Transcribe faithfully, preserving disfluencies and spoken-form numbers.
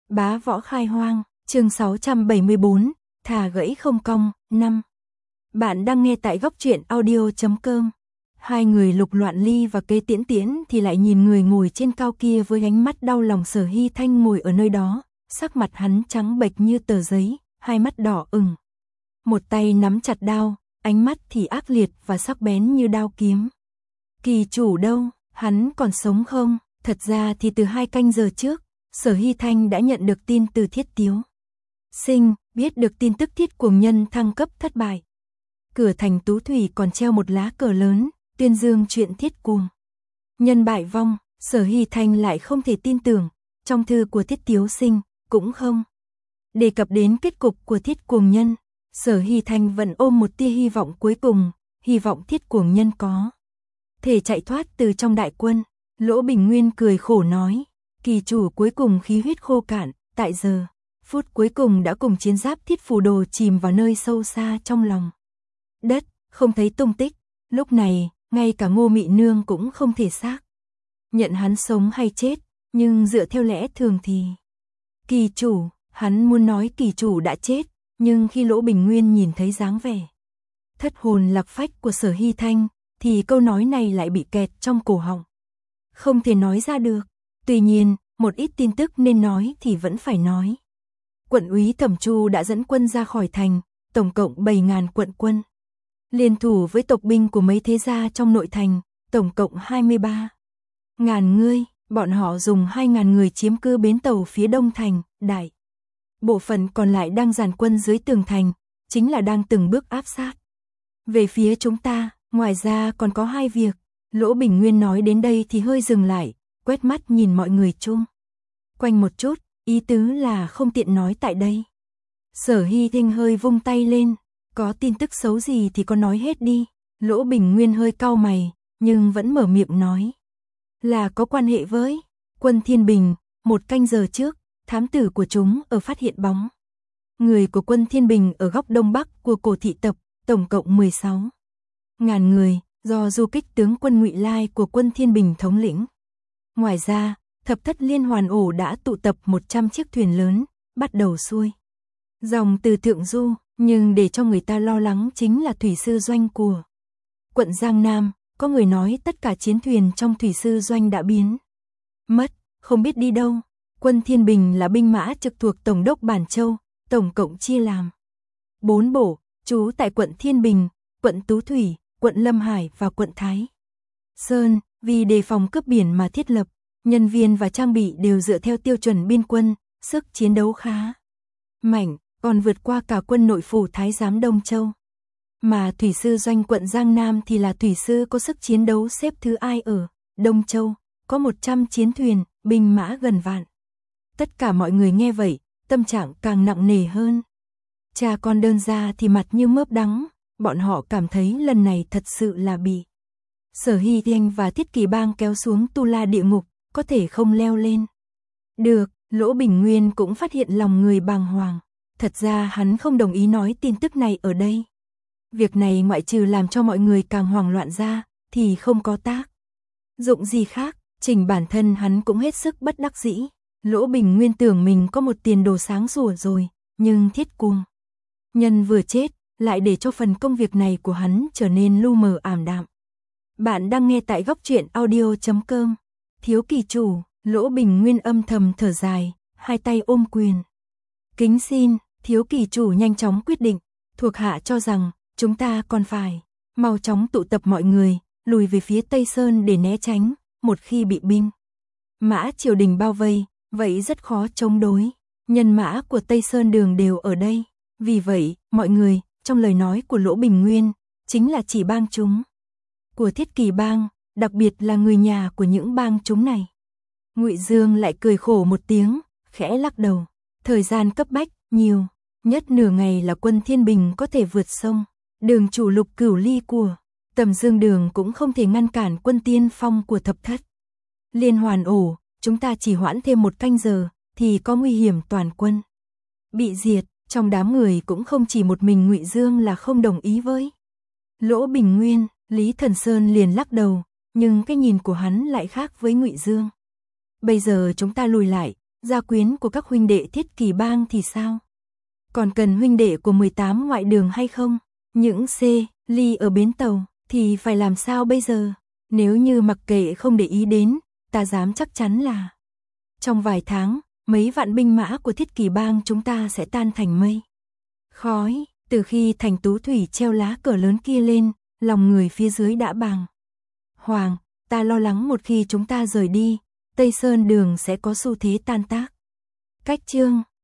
Bá võ khai hoang, chương sáu trăm bảy mươi bốn, thà gãy không cong, năm. Bạn đang nghe tại góc truyện audio chấm com. Hai người Lục Loạn Ly và Kế Tiễn Tiễn thì lại nhìn người ngồi trên cao kia với ánh mắt đau lòng. Sở Hy Thanh ngồi ở nơi đó, sắc mặt hắn trắng bệch như tờ giấy, hai mắt đỏ ửng. Một tay nắm chặt đao, ánh mắt thì ác liệt và sắc bén như đao kiếm. Kỳ chủ đâu, hắn còn sống không? Thật ra thì từ hai canh giờ trước, Sở Hy Thanh đã nhận được tin từ Thiết Tiếu Sinh, biết được tin tức Thiết Cuồng Nhân thăng cấp thất bại. Cửa thành Tú Thủy còn treo một lá cờ lớn, tuyên dương chuyện Thiết Cuồng Nhân bại vong. Sở Hy Thanh lại không thể tin tưởng, trong thư của Thiết Tiếu Sinh cũng không đề cập đến kết cục của Thiết Cuồng Nhân. Sở Hy Thanh vẫn ôm một tia hy vọng cuối cùng, hy vọng Thiết Cuồng Nhân có thể chạy thoát từ trong đại quân. Lỗ Bình Nguyên cười khổ nói, kỳ chủ cuối cùng khí huyết khô cạn, tại giờ phút cuối cùng đã cùng chiến giáp Thiết Phù Đồ chìm vào nơi sâu xa trong lòng đất, không thấy tung tích. Lúc này, ngay cả Ngô Mị Nương cũng không thể xác nhận hắn sống hay chết, nhưng dựa theo lẽ thường thì kỳ chủ, hắn muốn nói kỳ chủ đã chết, nhưng khi Lỗ Bình Nguyên nhìn thấy dáng vẻ thất hồn lạc phách của Sở Hy Thanh, thì câu nói này lại bị kẹt trong cổ họng, không thể nói ra được. Tuy nhiên, một ít tin tức nên nói thì vẫn phải nói. Quận úy Thẩm Chu đã dẫn quân ra khỏi thành, tổng cộng bảy nghìn quận quân. Liên thủ với tộc binh của mấy thế gia trong nội thành, tổng cộng hai mươi ba nghìn người, bọn họ dùng hai nghìn người chiếm cứ bến tàu phía đông thành, đại bộ phận còn lại đang dàn quân dưới tường thành, chính là đang từng bước áp sát về phía chúng ta. Ngoài ra còn có hai việc. Lỗ Bình Nguyên nói đến đây thì hơi dừng lại, quét mắt nhìn mọi người chung quanh một chút, ý tứ là không tiện nói tại đây. Sở Hy Thanh hơi vung tay lên, có tin tức xấu gì thì có nói hết đi. Lỗ Bình Nguyên hơi cau mày, nhưng vẫn mở miệng nói, là có quan hệ với quân Thiên Bình. Một canh giờ trước, thám tử của chúng ở phát hiện bóng người của quân Thiên Bình ở góc đông bắc của cổ thị tập, tổng cộng mười sáu ngàn người, do du kích tướng quân Ngụy Lai của quân Thiên Bình thống lĩnh. Ngoài ra, thập thất liên hoàn ổ đã tụ tập một trăm chiếc thuyền lớn, bắt đầu xuôi dòng từ Thượng Du, nhưng để cho người ta lo lắng chính là thủy sư doanh của quận Giang Nam. Có người nói tất cả chiến thuyền trong thủy sư doanh đã biến mất, không biết đi đâu. Quân Thiên Bình là binh mã trực thuộc Tổng đốc Bản Châu, tổng cộng chia làm bốn bộ, trú tại quận Thiên Bình, quận Tú Thủy, quận Lâm Hải và quận Thái Sơn. Vì đề phòng cướp biển mà thiết lập, nhân viên và trang bị đều dựa theo tiêu chuẩn biên quân, sức chiến đấu khá mạnh, còn vượt qua cả quân nội phủ Thái giám Đông Châu. Mà thủy sư doanh quận Giang Nam thì là thủy sư có sức chiến đấu xếp thứ ai ở Đông Châu, có một trăm chiến thuyền, binh mã gần vạn. Tất cả mọi người nghe vậy, tâm trạng càng nặng nề hơn. Cha con đơn ra thì mặt như mớp đắng, bọn họ cảm thấy lần này thật sự là bị Sở Hy Thanh và Thiết Kỳ Bang kéo xuống tu la địa ngục, có thể không leo lên được. Lỗ Bình Nguyên cũng phát hiện lòng người bàng hoàng. Thật ra hắn không đồng ý nói tin tức này ở đây. Việc này ngoại trừ làm cho mọi người càng hoảng loạn ra, thì không có tác dụng gì khác. Trình bản thân hắn cũng hết sức bất đắc dĩ. Lỗ Bình Nguyên tưởng mình có một tiền đồ sáng sủa rồi, nhưng Thiết Cuồng Nhân vừa chết, lại để cho phần công việc này của hắn trở nên lu mờ ảm đạm. Bạn đang nghe tại góc truyện audio chấm com. Thiếu kỳ chủ, Lỗ Bình Nguyên âm thầm thở dài, hai tay ôm quyền. Kính xin, thiếu kỳ chủ nhanh chóng quyết định. Thuộc hạ cho rằng, chúng ta còn phải mau chóng tụ tập mọi người, lùi về phía Tây Sơn để né tránh. Một khi bị binh mã triều đình bao vây, vậy rất khó chống đối. Nhân mã của Tây Sơn đường đều ở đây. Vì vậy, mọi người, trong lời nói của Lỗ Bình Nguyên, chính là chỉ bang chúng của Thiết Kỳ Bang, đặc biệt là người nhà của những bang chúng này. Ngụy Dương lại cười khổ một tiếng, khẽ lắc đầu. Thời gian cấp bách, nhiều nhất nửa ngày là quân Thiên Bình có thể vượt sông. Đường chủ Lục Cửu Ly của Tầm Dương Đường cũng không thể ngăn cản quân tiên phong của thập thất liên hoàn ổ. Chúng ta chỉ hoãn thêm một canh giờ, thì có nguy hiểm toàn quân bị diệt. Trong đám người cũng không chỉ một mình Ngụy Dương là không đồng ý với Lỗ Bình Nguyên. Lý Thần Sơn liền lắc đầu, nhưng cái nhìn của hắn lại khác với Ngụy Dương. Bây giờ chúng ta lùi lại, gia quyến của các huynh đệ Thiết Kỷ Bang thì sao? Còn cần huynh đệ của mười tám ngoại đường hay không? Những C, ly ở bến tàu, thì phải làm sao bây giờ? Nếu như mặc kệ không để ý đến, ta dám chắc chắn là trong vài tháng, mấy vạn binh mã của Thiết Kỷ Bang chúng ta sẽ tan thành mây khói. Từ khi thành Tú Thủy treo lá cờ lớn kia lên, lòng người phía dưới đã bàng hoàng. Ta lo lắng một khi chúng ta rời đi, Tây Sơn Đường sẽ có xu thế tan tác. Cách chương